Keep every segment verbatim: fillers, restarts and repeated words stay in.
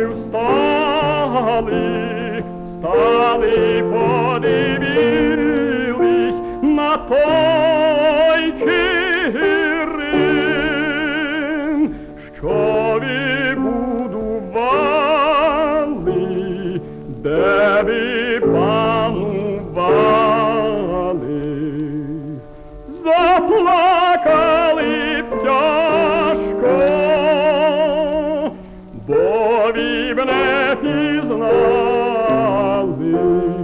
встали, встали й подивились на той Чигирин, що вибудували, де ви панували. Заплакали б тяжко, бо ви б не пізнали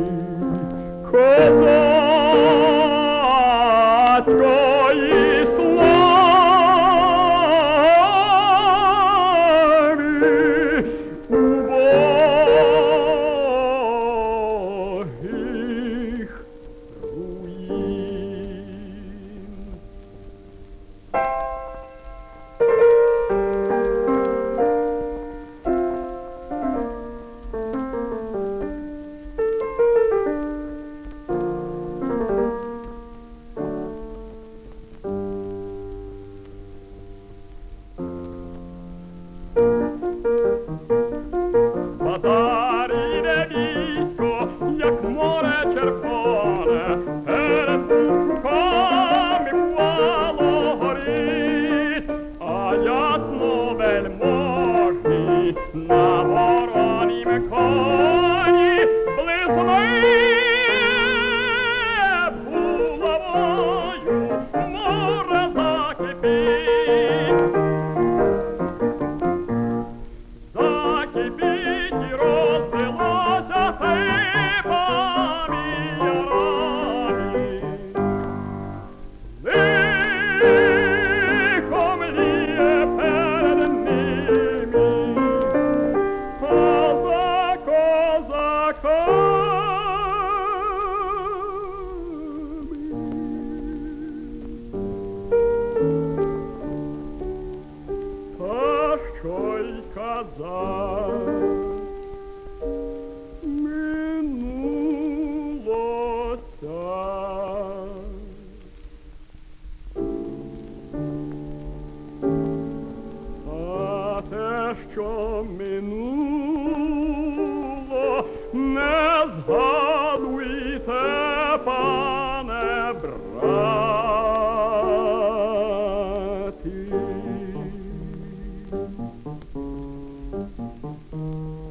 козацької слави убогих руїн. Базарі військо, як море червоне, перед Бучуками впало горить, а ясно вельможні на воронім коні близьми булавою море закипить. Закипить і розлилося сипами ярами. Лихо мліє перед ними, а за козаками та що й казав, минулося. А те, що минуло, не згадуйте, пане брате.